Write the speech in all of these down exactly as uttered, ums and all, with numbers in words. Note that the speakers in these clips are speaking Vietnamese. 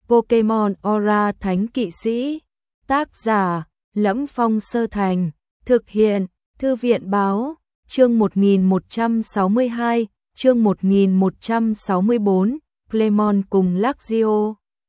Pokemon Aura Thánh Kỵ Sĩ. Tác giả: Lẫm Phong Sơ Thành. Thực hiện: Thư viện Báo. Chương một nghìn một trăm sáu mươi hai, chương một nghìn một trăm sáu mươi bốn, Clemon cùng Luxio.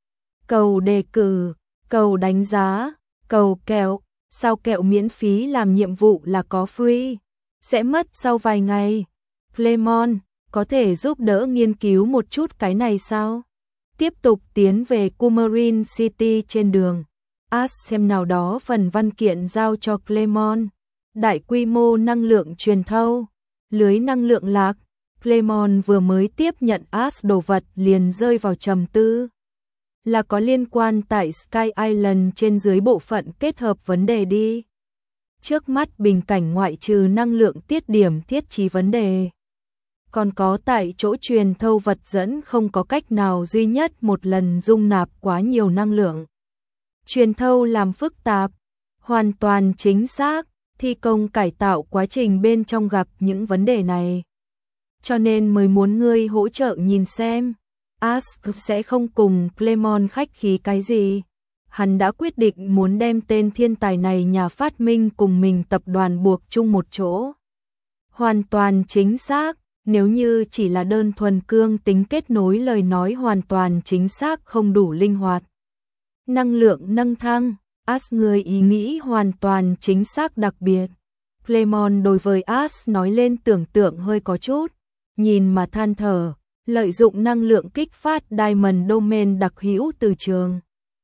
Cầu đề cử, cầu đánh giá, cầu kẹo, sao kẹo miễn phí làm nhiệm vụ là có free, sẽ mất sau vài ngày. Clemon, có thể giúp đỡ nghiên cứu một chút cái này sao? Tiếp tục tiến về Coumarin City trên đường. Ash xem nào đó phần văn kiện giao cho Clemon. Đại quy mô năng lượng truyền thâu, lưới năng lượng lạc. Clemon vừa mới tiếp nhận Ash đồ vật liền rơi vào trầm tư. Là có liên quan tại Sky Island trên dưới bộ phận kết hợp vấn đề đi. Trước mắt bình cảnh ngoại trừ năng lượng tiết điểm thiết trí vấn đề. Còn có tại chỗ truyền thâu vật dẫn không có cách nào duy nhất một lần dung nạp quá nhiều năng lượng. Truyền thâu làm phức tạp, hoàn toàn chính xác, thi công cải tạo quá trình bên trong gặp những vấn đề này. Cho nên mới muốn ngươi hỗ trợ nhìn xem. Ash sẽ không cùng Clemon khách khí cái gì. Hắn đã quyết định muốn đem tên thiên tài này nhà phát minh cùng mình tập đoàn buộc chung một chỗ. Hoàn toàn chính xác, nếu như chỉ là đơn thuần cương tính kết nối lời nói hoàn toàn chính xác không đủ linh hoạt. Năng lượng nâng thang, Ash người ý nghĩ hoàn toàn chính xác đặc biệt. Clemon đối với Ash nói lên tưởng tượng hơi có chút, nhìn mà than thở, lợi dụng năng lượng kích phát Diamond Domain đặc hữu từ trường.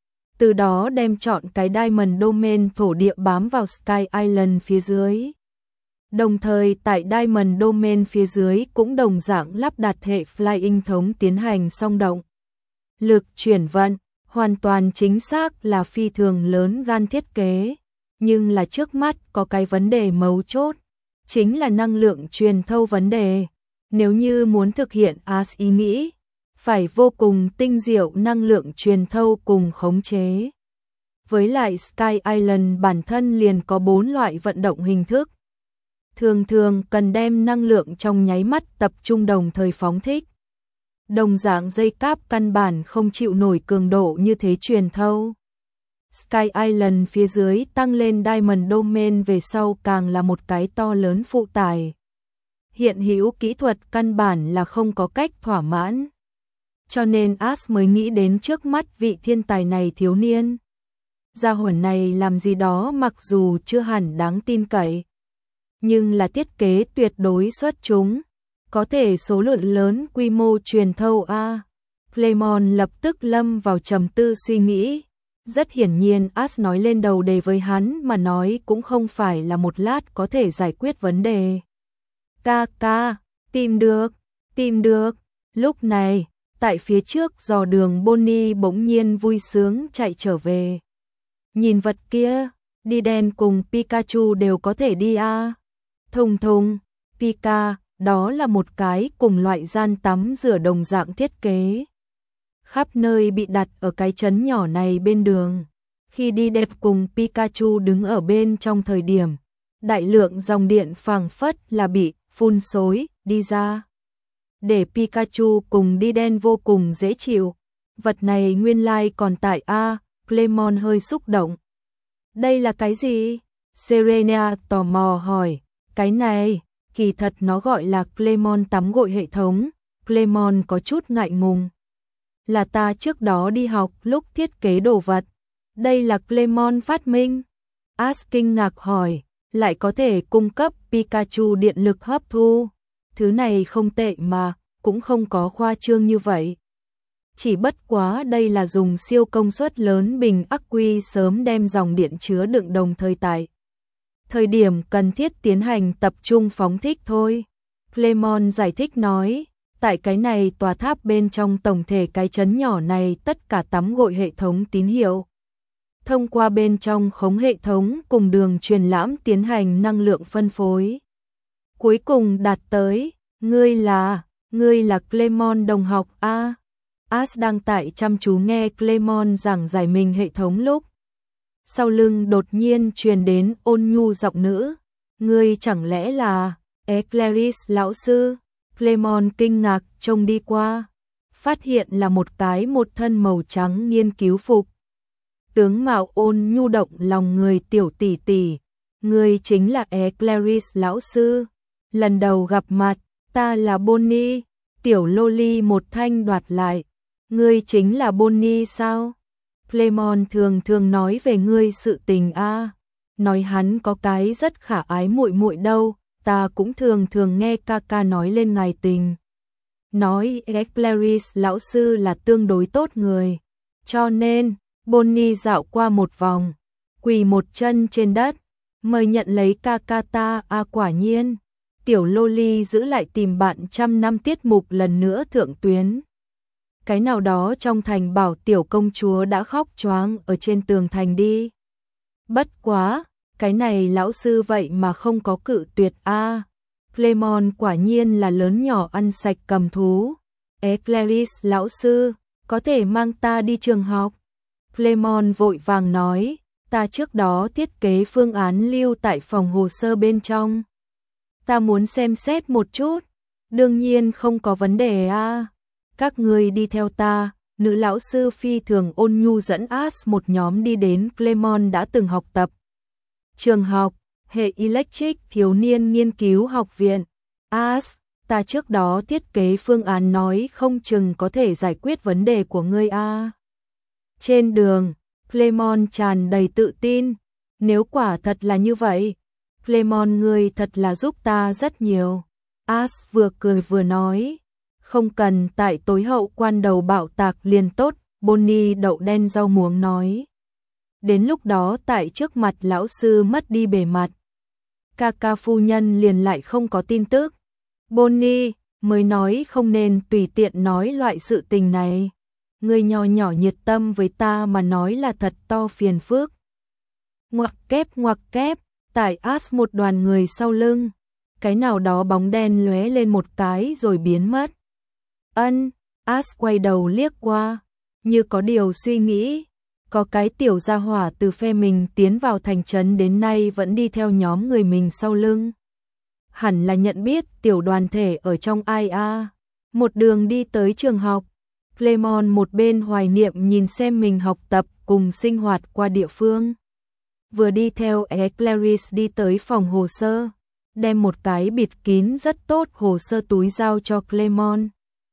Từ đó đem chọn cái Diamond Domain thổ địa bám vào Sky Island phía dưới. Đồng thời tại Diamond Domain phía dưới cũng đồng dạng lắp đặt hệ Flying thống tiến hành song động. Lực chuyển vận, hoàn toàn chính xác là phi thường lớn gan thiết kế, nhưng là trước mắt có cái vấn đề mấu chốt, chính là năng lượng truyền thâu vấn đề. Nếu như muốn thực hiện Ash ý nghĩ, phải vô cùng tinh diệu năng lượng truyền thâu cùng khống chế. Với lại Sky Island bản thân liền có bốn loại vận động hình thức. Thường thường cần đem năng lượng trong nháy mắt tập trung đồng thời phóng thích. Đồng dạng dây cáp căn bản không chịu nổi cường độ như thế truyền thâu. Sky Island phía dưới tăng lên Diamond Domain về sau càng là một cái to lớn phụ tải. Hiện hữu kỹ thuật căn bản là không có cách thỏa mãn. Cho nên Ash mới nghĩ đến trước mắt vị thiên tài này thiếu niên. Gia hỏa này làm gì đó mặc dù chưa hẳn đáng tin cậy, nhưng là thiết kế tuyệt đối xuất chúng, có thể số lượng lớn quy mô truyền thâu a. Clemon lập tức lâm vào trầm tư suy nghĩ. Rất hiển nhiên Ash nói lên đầu đề với hắn mà nói cũng không phải là một lát có thể giải quyết vấn đề. Ca ca, tìm được, tìm được. Lúc này, tại phía trước dò đường Bonnie bỗng nhiên vui sướng chạy trở về. Nhìn vật kia, đi đen cùng Pikachu đều có thể đi a. Thùng thùng, Pika, đó là một cái cùng loại gian tắm rửa đồng dạng thiết kế. Khắp nơi bị đặt ở cái trấn nhỏ này bên đường. Khi đi đẹp cùng Pikachu đứng ở bên trong thời điểm, đại lượng dòng điện phảng phất là bị phun xối đi ra. Để Pikachu cùng đi đen vô cùng dễ chịu. Vật này nguyên lai like còn tại A, Clemon hơi xúc động. Đây là cái gì? Serena tò mò hỏi. Cái này, kỳ thật nó gọi là Clemon tắm gội hệ thống. Clemon có chút ngại ngùng. Là ta trước đó đi học lúc thiết kế đồ vật. Đây là Clemon phát minh. Ash kinh ngạc hỏi, lại có thể cung cấp Pikachu điện lực hấp thu. Thứ này không tệ mà, cũng không có khoa trương như vậy. Chỉ bất quá đây là dùng siêu công suất lớn bình ắc quy sớm đem dòng điện chứa đựng đồng thời tại thời điểm cần thiết tiến hành tập trung phóng thích thôi. Clemon giải thích nói, tại cái này tòa tháp bên trong tổng thể cái trấn nhỏ này tất cả tắm gội hệ thống tín hiệu. Thông qua bên trong khống hệ thống cùng đường truyền lãm tiến hành năng lượng phân phối. Cuối cùng đạt tới, ngươi là, ngươi là Clemon đồng học a. Ash đang tại chăm chú nghe Clemon giảng giải mình hệ thống lúc. Sau lưng đột nhiên truyền đến ôn nhu giọng nữ. Ngươi chẳng lẽ là Eclairs lão sư? Clemon kinh ngạc trông đi qua. phát hiện là một cái một thân màu trắng nghiên cứu phục. Tướng mạo ôn nhu động lòng người tiểu tỷ tỷ, người chính là é Clarice lão sư. Lần đầu gặp mặt, ta là Bonnie, tiểu loli một thanh đoạt lại. Ngươi chính là Bonnie sao? Clement thường thường nói về ngươi sự tình a, à. Nói hắn có cái rất khả ái muội muội đâu, ta cũng thường thường nghe ca ca nói lên ngài tình. Nói Clarice lão sư là tương đối tốt người, cho nên Bonnie dạo qua một vòng, quỳ một chân trên đất, mời nhận lấy ca ca ta. A à, quả nhiên, tiểu loli giữ lại tìm bạn trăm năm tiết mục lần nữa thượng tuyến. Cái nào đó trong thành bảo tiểu công chúa đã khóc choáng ở trên tường thành đi. Bất quá, cái này lão sư vậy mà không có cự tuyệt a. À, Clement quả nhiên là lớn nhỏ ăn sạch cầm thú. É Clarice lão sư, có thể mang ta đi trường học. Clement vội vàng nói, ta trước đó thiết kế phương án lưu tại phòng hồ sơ bên trong. Ta muốn xem xét một chút. Đương nhiên không có vấn đề a. À. Các người đi theo ta. Nữ lão sư phi thường ôn nhu dẫn As một nhóm đi đến Clement đã từng học tập. Trường học, hệ Electric thiếu niên nghiên cứu học viện. As, ta trước đó thiết kế phương án nói không chừng có thể giải quyết vấn đề của ngươi a. À. Trên đường, Clement tràn đầy tự tin. Nếu quả thật là như vậy, Clement ngươi thật là giúp ta rất nhiều. As vừa cười vừa nói, không cần tại tối hậu quan đầu bạo tạc liền tốt. Bonnie đậu đen rau muống nói. Đến lúc đó tại trước mặt lão sư mất đi bề mặt, ca ca phu nhân liền lại không có tin tức. Bonnie mới nói không nên tùy tiện nói loại sự tình này. Người nhỏ nhỏ nhiệt tâm với ta mà nói là thật to phiền phức. Ngoặc kép ngoặc kép, tại As một đoàn người sau lưng, cái nào đó bóng đen lóe lên một cái rồi biến mất. Ân, As quay đầu liếc qua, như có điều suy nghĩ. Có cái tiểu gia hỏa từ phe mình tiến vào thành trấn đến nay vẫn đi theo nhóm người mình sau lưng. Hẳn là nhận biết tiểu đoàn thể ở trong ai a. Một đường đi tới trường học, Clement một bên hoài niệm nhìn xem mình học tập cùng sinh hoạt qua địa phương. Vừa đi theo é Clarice đi tới phòng hồ sơ, đem một cái bịt kín rất tốt hồ sơ túi giao cho Clement.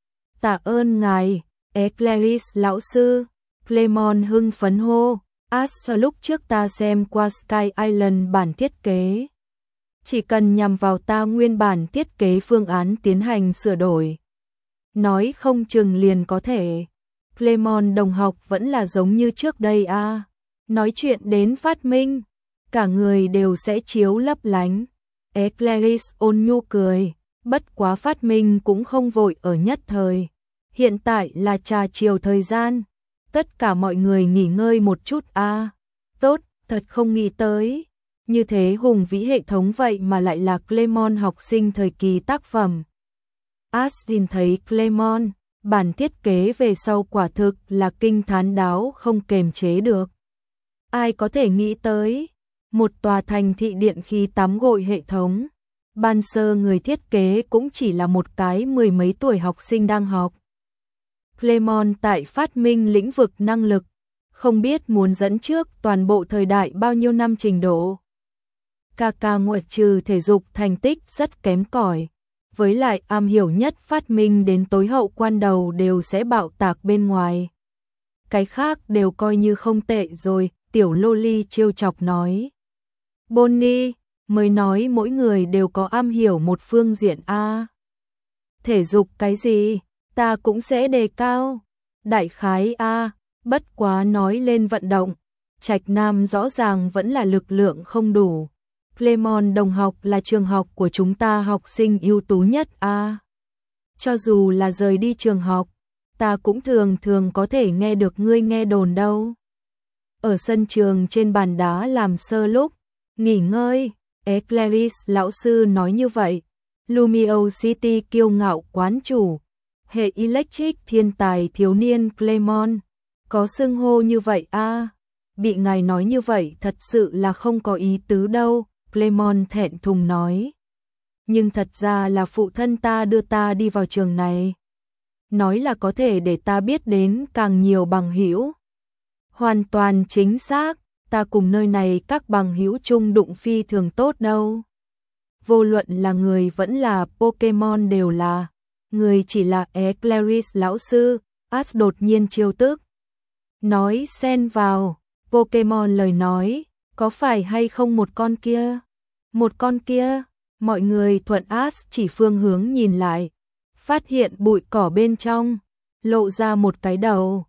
Tạ ơn ngài, é Clarice lão sư. Clement hưng phấn hô, As lúc trước ta xem qua Sky Island bản thiết kế. Chỉ cần nhằm vào ta nguyên bản thiết kế phương án tiến hành sửa đổi. Nói không chừng liền có thể. Clement đồng học vẫn là giống như trước đây a. À. Nói chuyện đến phát minh, cả người đều sẽ chiếu lấp lánh. É Clarice ôn nhu cười, bất quá phát minh cũng không vội ở nhất thời. Hiện tại là trà chiều thời gian. Tất cả mọi người nghỉ ngơi một chút a. À. Tốt, thật không nghĩ tới. Như thế hùng vĩ hệ thống vậy mà lại là Clement học sinh thời kỳ tác phẩm. Astin thấy Clement, bản thiết kế về sau quả thực là kinh thán đáo không kềm chế được. Ai có thể nghĩ tới, một tòa thành thị điện khí tắm gội hệ thống. Ban sơ người thiết kế cũng chỉ là một cái mười mấy tuổi học sinh đang học. Clement tại phát minh lĩnh vực năng lực, không biết muốn dẫn trước toàn bộ thời đại bao nhiêu năm trình độ. Ca ca ngoại trừ thể dục thành tích rất kém cỏi, với lại am hiểu nhất phát minh đến tối hậu quan đầu đều sẽ bạo tạc bên ngoài. Cái khác đều coi như không tệ rồi, tiểu loli trêu chọc nói. Bonnie mới nói mỗi người đều có am hiểu một phương diện a. Thể dục cái gì? Ta cũng sẽ đề cao. Đại khái a, bất quá nói lên vận động, Trạch Nam rõ ràng vẫn là lực lượng không đủ. Clement đồng học là trường học của chúng ta học sinh ưu tú nhất a. Cho dù là rời đi trường học, ta cũng thường thường có thể nghe được ngươi nghe đồn đâu. Ở sân trường trên bàn đá làm sơ lúc nghỉ ngơi, é Clarice lão sư nói như vậy. Lumio City kiêu ngạo quán chủ, hệ Electric thiên tài thiếu niên Clement, có xưng hô như vậy a. À, bị ngài nói như vậy thật sự là không có ý tứ đâu, Clement thẹn thùng nói. Nhưng thật ra là phụ thân ta đưa ta đi vào trường này. nói là có thể để ta biết đến càng nhiều bằng hữu. Hoàn toàn chính xác, ta cùng nơi này các bằng hữu chung đụng phi thường tốt đâu. Vô luận là người vẫn là Pokemon đều là, người chỉ là Eclairs lão sư, Ash đột nhiên trêu tức. Nói xen vào, Pokemon lời nói, có phải hay không một con kia? Một con kia, mọi người thuận Ash chỉ phương hướng nhìn lại, phát hiện bụi cỏ bên trong, lộ ra một cái đầu.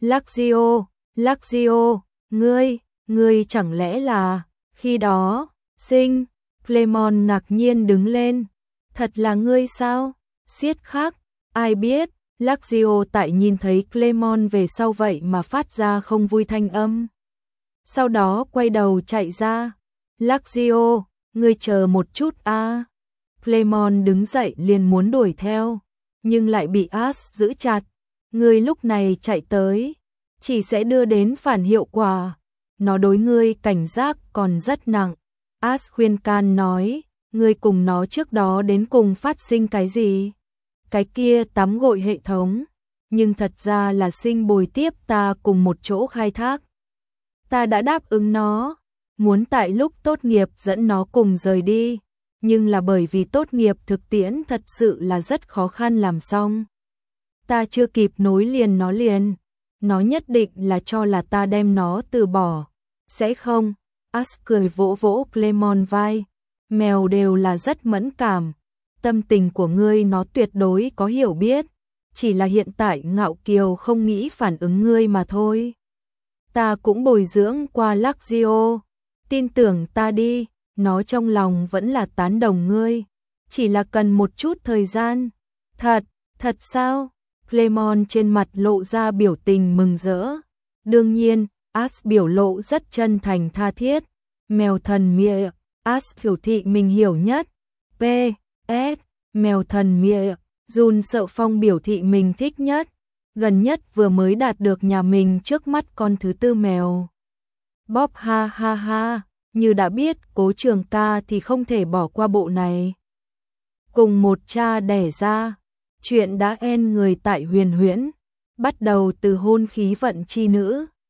Luxio, Luxio, ngươi, ngươi chẳng lẽ là, khi đó, sinh, Clemon ngạc nhiên đứng lên, thật là ngươi sao? Siết khắc, ai biết, Luxio tại nhìn thấy Clemon về sau vậy mà phát ra không vui thanh âm. Sau đó quay đầu chạy ra, Luxio, ngươi chờ một chút a. À. Clemon đứng dậy liền muốn đuổi theo, nhưng lại bị Ash giữ chặt. Ngươi lúc này chạy tới, chỉ sẽ đưa đến phản hiệu quả. Nó đối ngươi cảnh giác còn rất nặng. Ash khuyên can nói, ngươi cùng nó trước đó đến cùng phát sinh cái gì? Cái kia tắm gội hệ thống, nhưng thật ra là sinh bồi tiếp ta cùng một chỗ khai thác. Ta đã đáp ứng nó, muốn tại lúc tốt nghiệp dẫn nó cùng rời đi, nhưng là bởi vì tốt nghiệp thực tiễn thật sự là rất khó khăn làm xong. Ta chưa kịp nối liền nó liền, nó nhất định là cho là ta đem nó từ bỏ. Sẽ không? Ash cười vỗ vỗ Clemon vai, mèo đều là rất mẫn cảm, tâm tình của ngươi nó tuyệt đối có hiểu biết, chỉ là hiện tại ngạo kiều không nghĩ phản ứng ngươi mà thôi. Ta cũng bồi dưỡng qua Luxio, tin tưởng ta đi, nó trong lòng vẫn là tán đồng ngươi, chỉ là cần một chút thời gian. Thật, thật sao? Clemon trên mặt lộ ra biểu tình mừng rỡ. Đương nhiên, Ash biểu lộ rất chân thành tha thiết. Mèo thần mịa, Ash biểu thị mình hiểu nhất. P S Mèo thần mịa, Jun Sợ Phong biểu thị mình thích nhất. Gần nhất vừa mới đạt được nhà mình trước mắt con thứ tư mèo. Bob ha ha ha, như đã biết Cố Trường Ca thì không thể bỏ qua bộ này. Cùng một cha đẻ ra, chuyện đã en người tại Huyền Huyễn, bắt đầu từ hôn khí vận chi nữ.